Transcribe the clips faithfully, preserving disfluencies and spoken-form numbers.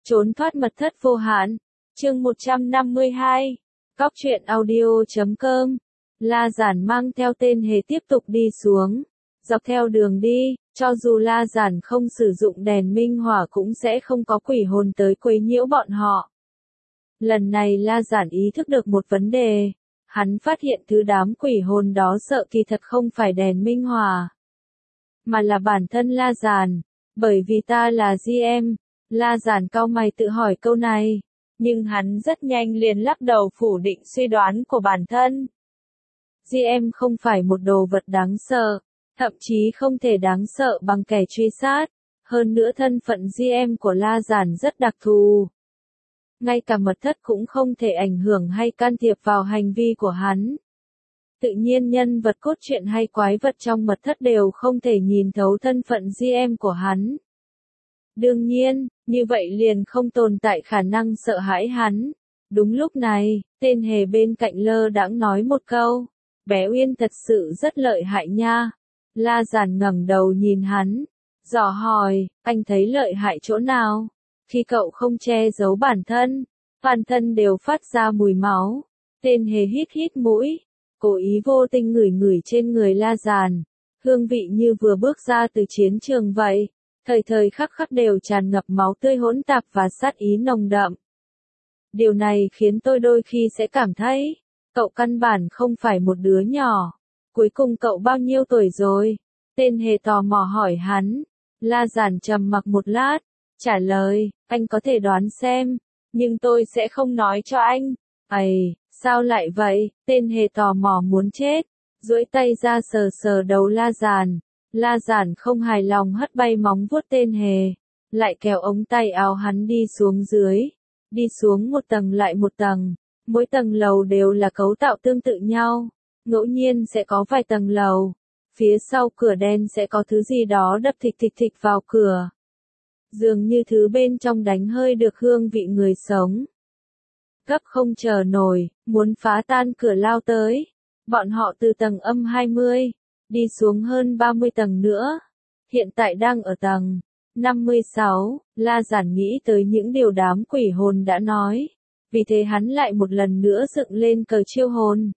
Trốn thoát mật thất vô hạn. Chương một trăm năm mươi hai. Cóc truyện audio chấm com. La Giản mang theo tên hề tiếp tục đi xuống. Dọc theo đường đi, cho dù La Giản không sử dụng đèn minh hỏa cũng sẽ không có quỷ hồn tới quấy nhiễu bọn họ. Lần này La Giản ý thức được một vấn đề. Hắn phát hiện thứ đám quỷ hồn đó sợ kỳ thật không phải đèn minh hỏa, mà là bản thân La Giản. Bởi vì ta là giê em, La Giản cau mày tự hỏi câu này, nhưng hắn rất nhanh liền lắc đầu phủ định suy đoán của bản thân. giê em không phải một đồ vật đáng sợ, thậm chí không thể đáng sợ bằng kẻ truy sát, hơn nữa thân phận giê em của La Giản rất đặc thù. Ngay cả mật thất cũng không thể ảnh hưởng hay can thiệp vào hành vi của hắn. Tự nhiên nhân vật cốt truyện hay quái vật trong mật thất đều không thể nhìn thấu thân phận giê em của hắn. Đương nhiên, như vậy liền không tồn tại khả năng sợ hãi hắn. Đúng lúc này, tên hề bên cạnh lơ đãng nói một câu, bé Uyên thật sự rất lợi hại nha. La Giản ngẩng đầu nhìn hắn, dò hỏi, anh thấy lợi hại chỗ nào? Khi cậu không che giấu bản thân, toàn thân đều phát ra mùi máu. Tên hề hít hít mũi, cố ý vô tình ngửi ngửi trên người La Giản, hương vị như vừa bước ra từ chiến trường vậy, thời thời khắc khắc đều tràn ngập máu tươi hỗn tạp và sát ý nồng đậm. Điều này khiến tôi đôi khi sẽ cảm thấy, cậu căn bản không phải một đứa nhỏ. Cuối cùng cậu bao nhiêu tuổi rồi? Tên hề tò mò hỏi hắn. La Giản trầm mặc một lát, trả lời, anh có thể đoán xem, nhưng tôi sẽ không nói cho anh. Ây, sao lại vậy? Tên hề tò mò muốn chết, duỗi tay ra sờ sờ đầu La Giản. La Giản không hài lòng hất bay móng vuốt tên hề, lại kéo ống tay áo hắn đi xuống dưới, đi xuống một tầng lại một tầng, mỗi tầng lầu đều là cấu tạo tương tự nhau, ngẫu nhiên sẽ có vài tầng lầu, phía sau cửa đen sẽ có thứ gì đó đập thịch thịch thịch vào cửa. Dường như thứ bên trong đánh hơi được hương vị người sống. Gấp không chờ nổi, muốn phá tan cửa lao tới. Bọn họ từ tầng âm hai mươi, đi xuống hơn ba mươi tầng nữa. Hiện tại đang ở tầng năm mươi sáu, La Giản nghĩ tới những điều đám quỷ hồn đã nói. Vì thế hắn lại một lần nữa dựng lên cờ chiêu hồn.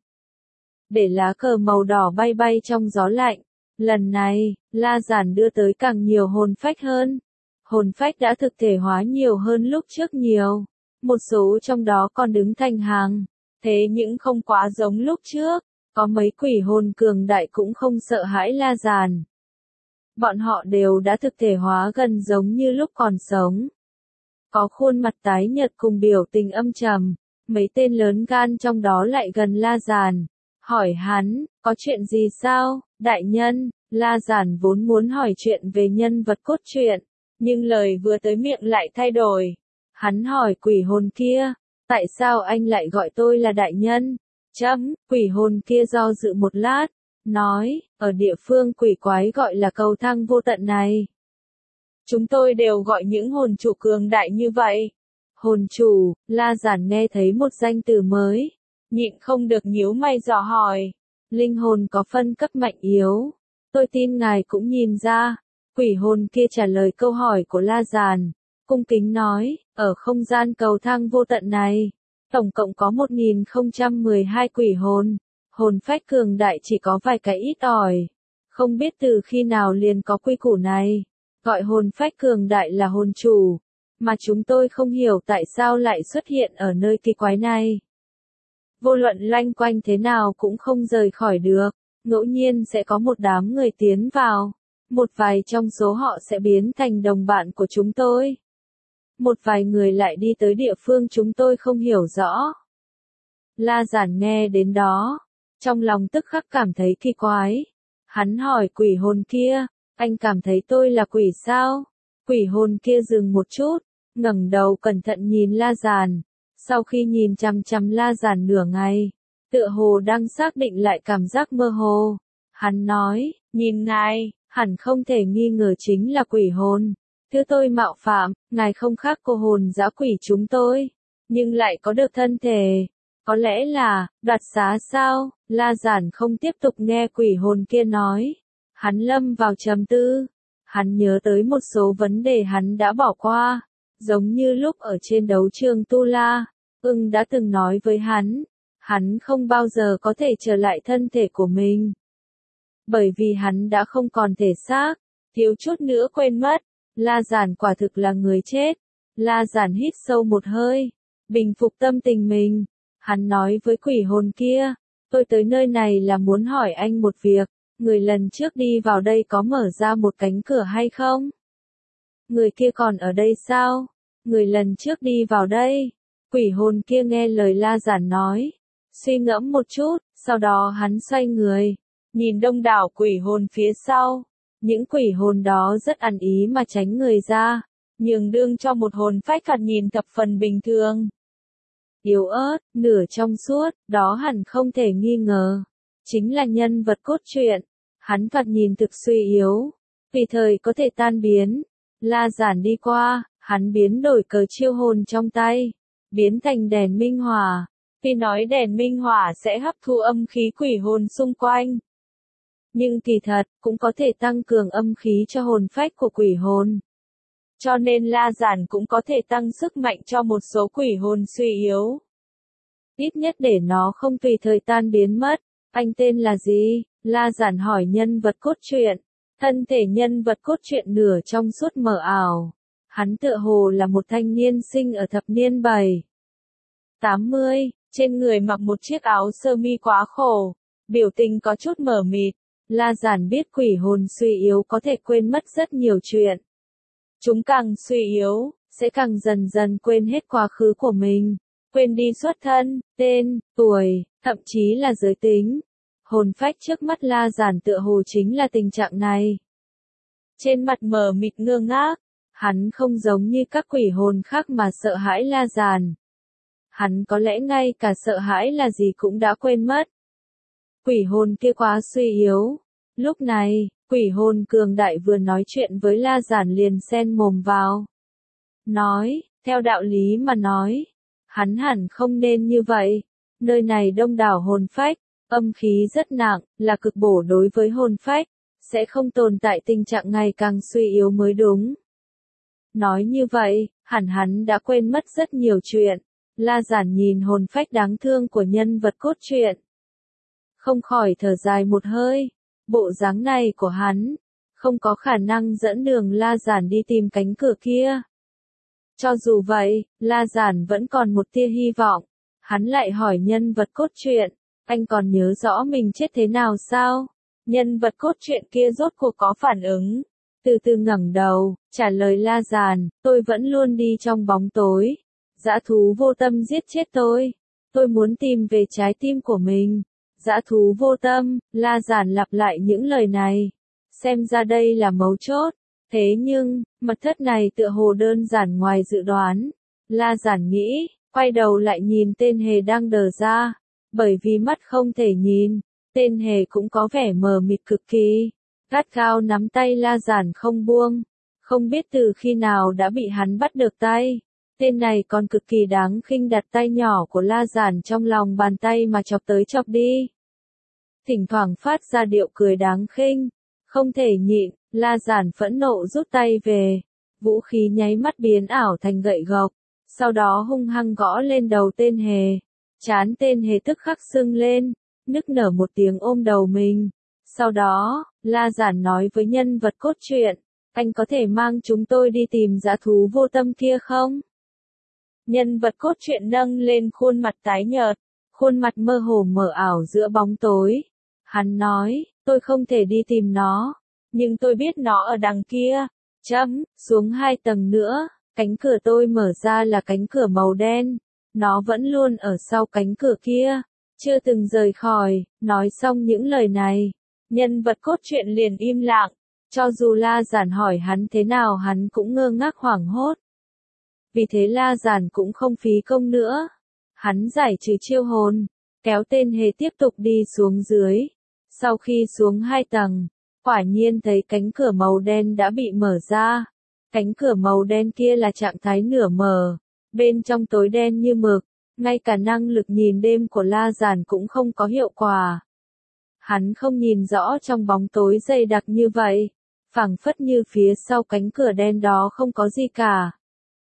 Để lá cờ màu đỏ bay bay trong gió lạnh. Lần này, La Giản đưa tới càng nhiều hồn phách hơn. Hồn phách đã thực thể hóa nhiều hơn lúc trước nhiều. Một số trong đó còn đứng thành hàng. Thế nhưng không quá giống lúc trước. Có mấy quỷ hồn cường đại cũng không sợ hãi La Giản. Bọn họ đều đã thực thể hóa gần giống như lúc còn sống. Có khuôn mặt tái nhợt cùng biểu tình âm trầm. Mấy tên lớn gan trong đó lại gần La Giản. Hỏi hắn, có chuyện gì sao, đại nhân? La Giản vốn muốn hỏi chuyện về nhân vật cốt truyện. Nhưng lời vừa tới miệng lại thay đổi. Hắn hỏi quỷ hồn kia, tại sao anh lại gọi tôi là đại nhân? Chấm, quỷ hồn kia do dự một lát, nói, ở địa phương quỷ quái gọi là cầu thang vô tận này. Chúng tôi đều gọi những hồn chủ cường đại như vậy. Hồn chủ, La Giản nghe thấy một danh từ mới, nhịn không được nhíu mày dò hỏi. Linh hồn có phân cấp mạnh yếu. Tôi tin ngài cũng nhìn ra. Quỷ hồn kia trả lời câu hỏi của La Giản, cung kính nói, ở không gian cầu thang vô tận này, tổng cộng có một nghìn không trăm mười hai quỷ hồn, hồn phách cường đại chỉ có vài cái ít ỏi. Không biết từ khi nào liền có quy củ này, gọi hồn phách cường đại là hồn chủ, mà chúng tôi không hiểu tại sao lại xuất hiện ở nơi kỳ quái này. Vô luận loanh quanh thế nào cũng không rời khỏi được, ngẫu nhiên sẽ có một đám người tiến vào. Một vài trong số họ sẽ biến thành đồng bạn của chúng tôi. Một vài người lại đi tới địa phương chúng tôi không hiểu rõ. La Giản nghe đến đó, trong lòng tức khắc cảm thấy kỳ quái. Hắn hỏi quỷ hồn kia, anh cảm thấy tôi là quỷ sao? Quỷ hồn kia dừng một chút, ngẩng đầu cẩn thận nhìn La Giản. Sau khi nhìn chằm chằm La Giản nửa ngày, tựa hồ đang xác định lại cảm giác mơ hồ. Hắn nói, nhìn ngài, hẳn không thể nghi ngờ chính là quỷ hồn. Thứ tôi mạo phạm, ngài không khác cô hồn dã quỷ chúng tôi, nhưng lại có được thân thể. Có lẽ là, đoạt xá sao? La Giản không tiếp tục nghe quỷ hồn kia nói. Hắn lâm vào trầm tư. Hắn nhớ tới một số vấn đề hắn đã bỏ qua. Giống như lúc ở trên đấu trường Tu La, ưng đã từng nói với hắn, hắn không bao giờ có thể trở lại thân thể của mình. Bởi vì hắn đã không còn thể xác, thiếu chút nữa quên mất, La Giản quả thực là người chết. La Giản hít sâu một hơi, bình phục tâm tình mình. Hắn nói với quỷ hồn kia, tôi tới nơi này là muốn hỏi anh một việc, người lần trước đi vào đây có mở ra một cánh cửa hay không? Người kia còn ở đây sao? Người lần trước đi vào đây. Quỷ hồn kia nghe lời La Giản nói, suy ngẫm một chút, sau đó hắn xoay người, nhìn đông đảo quỷ hồn phía sau. Những quỷ hồn đó rất ăn ý mà tránh người ra, nhường đương cho một hồn phách thoạt nhìn thập phần bình thường. Yếu ớt, nửa trong suốt, đó hẳn không thể nghi ngờ. Chính là nhân vật cốt truyện. Hắn thoạt nhìn thực suy yếu, tùy thời có thể tan biến. La Giản đi qua, hắn biến đổi cờ chiêu hồn trong tay, biến thành đèn minh hỏa. Vì nói đèn minh hỏa sẽ hấp thu âm khí quỷ hồn xung quanh. Nhưng kỳ thật, cũng có thể tăng cường âm khí cho hồn phách của quỷ hồn. Cho nên La Giản cũng có thể tăng sức mạnh cho một số quỷ hồn suy yếu. Ít nhất để nó không tùy thời tan biến mất. Anh tên là gì? La Giản hỏi nhân vật cốt truyện. Thân thể nhân vật cốt truyện nửa trong suốt mờ ảo. Hắn tựa hồ là một thanh niên sinh ở thập niên bảy tám mươi, trên người mặc một chiếc áo sơ mi quá khổ, biểu tình có chút mờ mịt. La Giản biết quỷ hồn suy yếu có thể quên mất rất nhiều chuyện. Chúng càng suy yếu, sẽ càng dần dần quên hết quá khứ của mình, quên đi xuất thân, tên, tuổi, thậm chí là giới tính. Hồn phách trước mắt La Giản tựa hồ chính là tình trạng này. Trên mặt mờ mịt ngơ ngác, hắn không giống như các quỷ hồn khác mà sợ hãi La Giản. Hắn có lẽ ngay cả sợ hãi là gì cũng đã quên mất. Quỷ hồn kia quá suy yếu. Lúc này, quỷ hồn cường đại vừa nói chuyện với La Giản liền xen mồm vào. Nói, theo đạo lý mà nói, hắn hẳn không nên như vậy. Nơi này đông đảo hồn phách, âm khí rất nặng, là cực bổ đối với hồn phách, sẽ không tồn tại tình trạng ngày càng suy yếu mới đúng. Nói như vậy, hẳn hắn đã quên mất rất nhiều chuyện. La Giản nhìn hồn phách đáng thương của nhân vật cốt truyện, không khỏi thở dài một hơi. Bộ dáng này của hắn, không có khả năng dẫn đường La Giản đi tìm cánh cửa kia. Cho dù vậy, La Giản vẫn còn một tia hy vọng. Hắn lại hỏi nhân vật cốt truyện, anh còn nhớ rõ mình chết thế nào sao? Nhân vật cốt truyện kia rốt cuộc có phản ứng. Từ từ ngẩng đầu, trả lời La Giản, tôi vẫn luôn đi trong bóng tối. Dã thú vô tâm giết chết tôi. Tôi muốn tìm về trái tim của mình. Dã thú vô tâm, La Giản lặp lại những lời này. Xem ra đây là mấu chốt. Thế nhưng, mật thất này tựa hồ đơn giản ngoài dự đoán. La Giản nghĩ, quay đầu lại nhìn tên hề đang đờ ra. Bởi vì mắt không thể nhìn, tên hề cũng có vẻ mờ mịt cực kỳ. Gắt gao nắm tay La Giản không buông. Không biết từ khi nào đã bị hắn bắt được tay. Tên này còn cực kỳ đáng khinh, đặt tay nhỏ của La Giản trong lòng bàn tay mà chọc tới chọc đi. Thỉnh thoảng phát ra điệu cười đáng khinh. Không thể nhịn, La Giản phẫn nộ rút tay về. Vũ khí nháy mắt biến ảo thành gậy gộc. Sau đó hung hăng gõ lên đầu tên hề. Trán tên hề tức khắc sưng lên, nức nở một tiếng ôm đầu mình. Sau đó, La Giản nói với nhân vật cốt truyện, anh có thể mang chúng tôi đi tìm dã thú vô tâm kia không? Nhân vật cốt truyện nâng lên khuôn mặt tái nhợt, khuôn mặt mơ hồ mờ ảo giữa bóng tối. Hắn nói, tôi không thể đi tìm nó, nhưng tôi biết nó ở đằng kia. Chấm, xuống hai tầng nữa, cánh cửa tôi mở ra là cánh cửa màu đen. Nó vẫn luôn ở sau cánh cửa kia, chưa từng rời khỏi. Nói xong những lời này, nhân vật cốt truyện liền im lặng. Cho dù La Giản hỏi hắn thế nào hắn cũng ngơ ngác hoảng hốt. Vì thế La Giản cũng không phí công nữa. Hắn giải trừ chiêu hồn, kéo tên hề tiếp tục đi xuống dưới. Sau khi xuống hai tầng, quả nhiên thấy cánh cửa màu đen đã bị mở ra. Cánh cửa màu đen kia là trạng thái nửa mở, bên trong tối đen như mực, ngay cả năng lực nhìn đêm của La Giản cũng không có hiệu quả. Hắn không nhìn rõ trong bóng tối dày đặc như vậy, phảng phất như phía sau cánh cửa đen đó không có gì cả.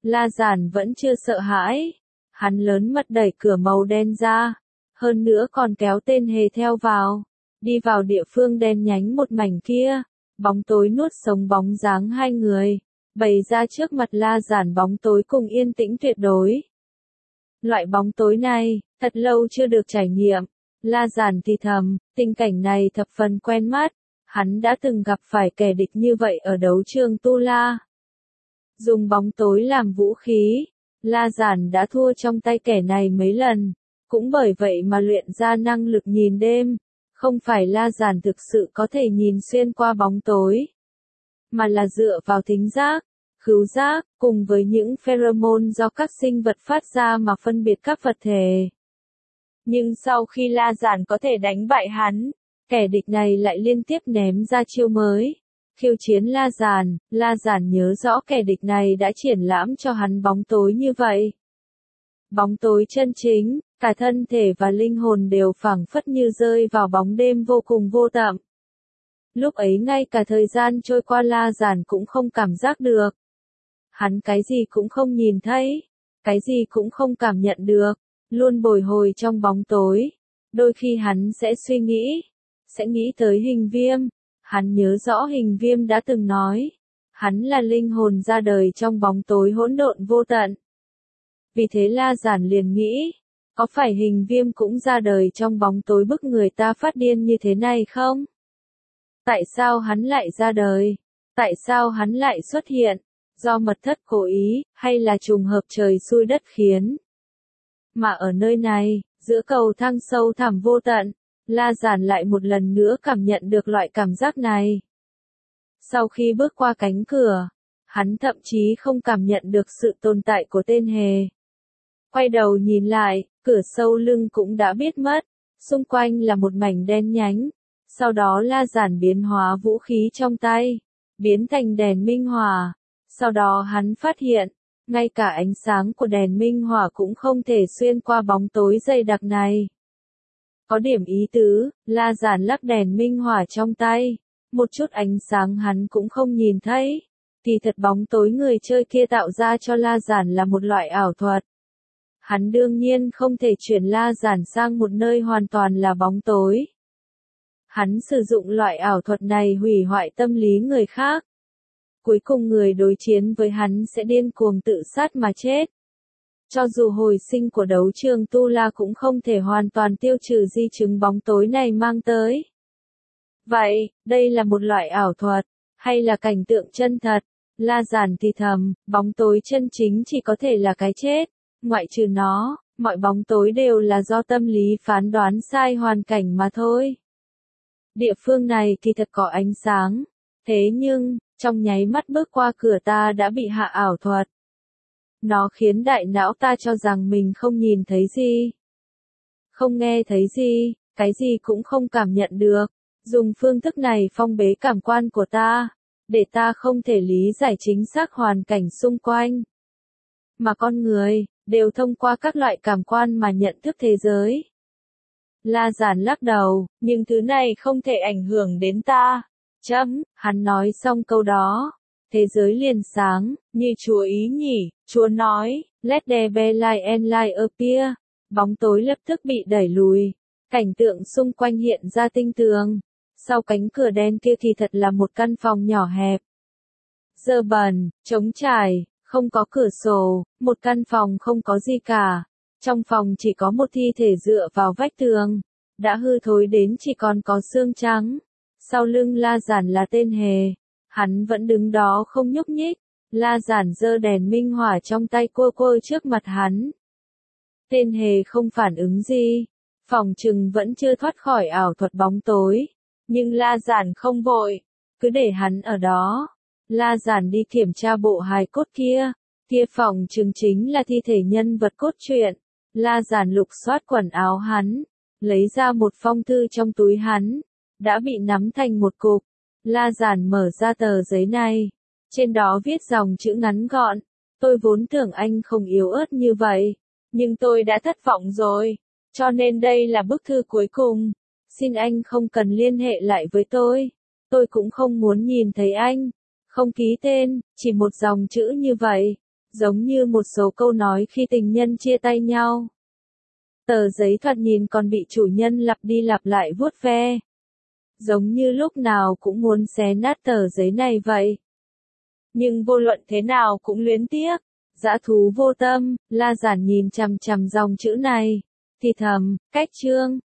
La Giản vẫn chưa sợ hãi. Hắn lớn mật đẩy cửa màu đen ra. Hơn nữa còn kéo tên hề theo vào. Đi vào địa phương đen nhánh một mảnh kia. Bóng tối nuốt sống bóng dáng hai người. Bày ra trước mặt La Giản bóng tối cùng yên tĩnh tuyệt đối. Loại bóng tối này, thật lâu chưa được trải nghiệm. La Giản thì thầm, tình cảnh này thập phần quen mắt. Hắn đã từng gặp phải kẻ địch như vậy ở đấu trường Tu La. Dùng bóng tối làm vũ khí, La Giản đã thua trong tay kẻ này mấy lần. Cũng bởi vậy mà luyện ra năng lực nhìn đêm. Không phải La Giản thực sự có thể nhìn xuyên qua bóng tối, mà là dựa vào thính giác, khứu giác, cùng với những pheromone do các sinh vật phát ra mà phân biệt các vật thể. Nhưng sau khi La Giản có thể đánh bại hắn, kẻ địch này lại liên tiếp ném ra chiêu mới. Khiêu chiến La Giản, La Giản nhớ rõ kẻ địch này đã triển lãm cho hắn bóng tối như vậy. Bóng tối chân chính, cả thân thể và linh hồn đều phảng phất như rơi vào bóng đêm vô cùng vô tận. Lúc ấy ngay cả thời gian trôi qua La Giản cũng không cảm giác được. Hắn cái gì cũng không nhìn thấy, cái gì cũng không cảm nhận được, luôn bồi hồi trong bóng tối. Đôi khi hắn sẽ suy nghĩ, sẽ nghĩ tới Hình Viêm. Hắn nhớ rõ Hình Viêm đã từng nói, hắn là linh hồn ra đời trong bóng tối hỗn độn vô tận. Vì thế La Giản liền nghĩ, có phải Hình Viêm cũng ra đời trong bóng tối bức người ta phát điên như thế này không? Tại sao hắn lại ra đời? Tại sao hắn lại xuất hiện? Do mật thất cố ý, hay là trùng hợp trời xui đất khiến? Mà ở nơi này, giữa cầu thang sâu thẳm vô tận, La Giản lại một lần nữa cảm nhận được loại cảm giác này. Sau khi bước qua cánh cửa, hắn thậm chí không cảm nhận được sự tồn tại của tên hề. Quay đầu nhìn lại, cửa sau lưng cũng đã biết mất, xung quanh là một mảnh đen nhánh. Sau đó La Giản biến hóa vũ khí trong tay, biến thành đèn minh hỏa. Sau đó hắn phát hiện, ngay cả ánh sáng của đèn minh hỏa cũng không thể xuyên qua bóng tối dày đặc này. Có điểm ý tứ, La Giản lắc đèn minh hỏa trong tay, một chút ánh sáng hắn cũng không nhìn thấy. Kỳ thật bóng tối người chơi kia tạo ra cho La Giản là một loại ảo thuật. Hắn đương nhiên không thể chuyển La Giản sang một nơi hoàn toàn là bóng tối. Hắn sử dụng loại ảo thuật này hủy hoại tâm lý người khác. Cuối cùng người đối chiến với hắn sẽ điên cuồng tự sát mà chết. Cho dù hồi sinh của đấu trường Tu La cũng không thể hoàn toàn tiêu trừ di chứng bóng tối này mang tới. Vậy, đây là một loại ảo thuật, hay là cảnh tượng chân thật? La Giản thì thầm, bóng tối chân chính chỉ có thể là cái chết. Ngoại trừ nó, mọi bóng tối đều là do tâm lý phán đoán sai hoàn cảnh mà thôi. Địa phương này thì thật có ánh sáng. Thế nhưng, trong nháy mắt bước qua cửa ta đã bị hạ ảo thuật. Nó khiến đại não ta cho rằng mình không nhìn thấy gì, không nghe thấy gì, cái gì cũng không cảm nhận được. Dùng phương thức này phong bế cảm quan của ta, để ta không thể lý giải chính xác hoàn cảnh xung quanh. Mà con người, đều thông qua các loại cảm quan mà nhận thức thế giới. La Giản lắc đầu, nhưng thứ này không thể ảnh hưởng đến ta. Chấm, hắn nói xong câu đó. Thế giới liền sáng, như Chúa ý nhỉ, Chúa nói, let there be light and light appear. Bóng tối lập tức bị đẩy lùi. Cảnh tượng xung quanh hiện ra tinh tường. Sau cánh cửa đen kia thì thật là một căn phòng nhỏ hẹp. Dơ bẩn, trống trải, không có cửa sổ, một căn phòng không có gì cả. Trong phòng chỉ có một thi thể dựa vào vách tường, đã hư thối đến chỉ còn có xương trắng. Sau lưng La Giản là tên hề, hắn vẫn đứng đó không nhúc nhích. La Giản giơ đèn minh hỏa trong tay cô cô trước mặt hắn. Tên hề không phản ứng gì, phòng trừng vẫn chưa thoát khỏi ảo thuật bóng tối. Nhưng La Giản không vội, cứ để hắn ở đó. La Giản đi kiểm tra bộ hài cốt kia, kia phòng trừng chính là thi thể nhân vật cốt truyện. La Giản lục soát quần áo hắn, lấy ra một phong thư trong túi hắn, đã bị nắm thành một cục. La Giản mở ra tờ giấy này, trên đó viết dòng chữ ngắn gọn, tôi vốn tưởng anh không yếu ớt như vậy, nhưng tôi đã thất vọng rồi, cho nên đây là bức thư cuối cùng. Xin anh không cần liên hệ lại với tôi, tôi cũng không muốn nhìn thấy anh, không ký tên, chỉ một dòng chữ như vậy. Giống như một số câu nói khi tình nhân chia tay nhau. Tờ giấy thoạt nhìn còn bị chủ nhân lặp đi lặp lại vuốt ve. Giống như lúc nào cũng muốn xé nát tờ giấy này vậy. Nhưng vô luận thế nào cũng luyến tiếc. Dã thú vô tâm, La Giản nhìn chằm chằm dòng chữ này. Thì thầm, cách chương.